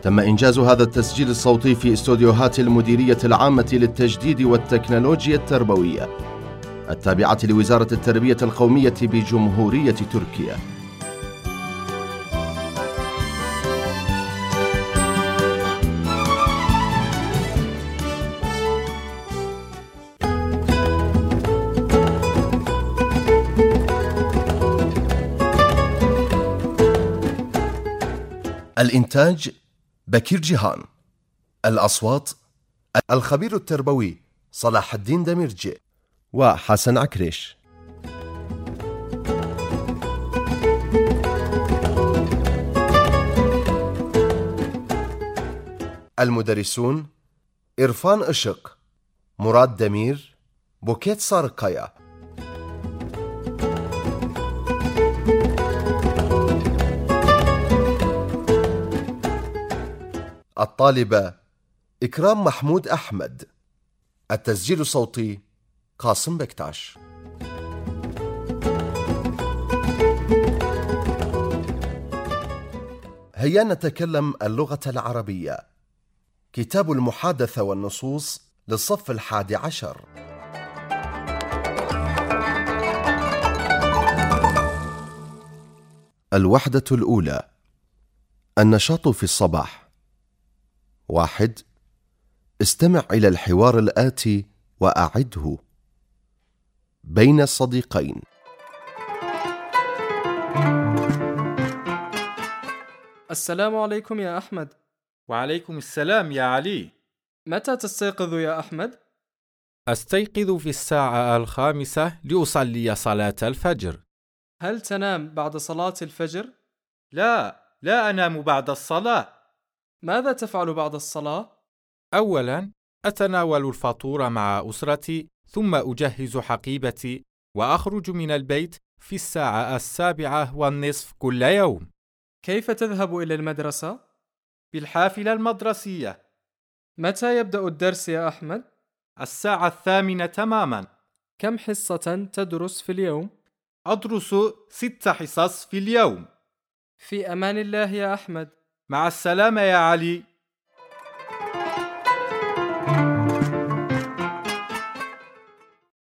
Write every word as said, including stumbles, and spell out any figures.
تم إنجاز هذا التسجيل الصوتي في استوديوهات المديرية العامة للتجديد والتكنولوجيا التربوية التابعة لوزارة التربية القومية بجمهورية تركيا. الإنتاج بكير جيهان. الأصوات الخبير التربوي صلاح الدين دميرجي وحسن عكريش. المدرسون إرفان إشق، مراد دمير، بوكيت سارقيا. الطالبة إكرام محمود أحمد. التسجيل الصوتي قاسم بكتاش. هيا نتكلم اللغة العربية. كتاب المحادثة والنصوص للصف الحادي عشر. الوحدة الأولى. النشاط في الصباح. واحد. استمع إلى الحوار الآتي وأعده. بين الصديقين. السلام عليكم يا أحمد. وعليكم السلام يا علي. متى تستيقظ يا أحمد؟ أستيقظ في الساعة الخامسة لأصلي صلاة الفجر. هل تنام بعد صلاة الفجر؟ لا، لا أنام بعد الصلاة. ماذا تفعل بعد الصلاة؟ أولاً أتناول الفطور مع أسرتي، ثم أجهز حقيبتي وأخرج من البيت في الساعة السابعة والنصف كل يوم. كيف تذهب إلى المدرسة؟ بالحافلة المدرسية. متى يبدأ الدرس يا أحمد؟ الساعة الثامنة تماماً. كم حصة تدرس في اليوم؟ أدرس ست حصص في اليوم. في أمان الله يا أحمد. مع السلامة يا علي.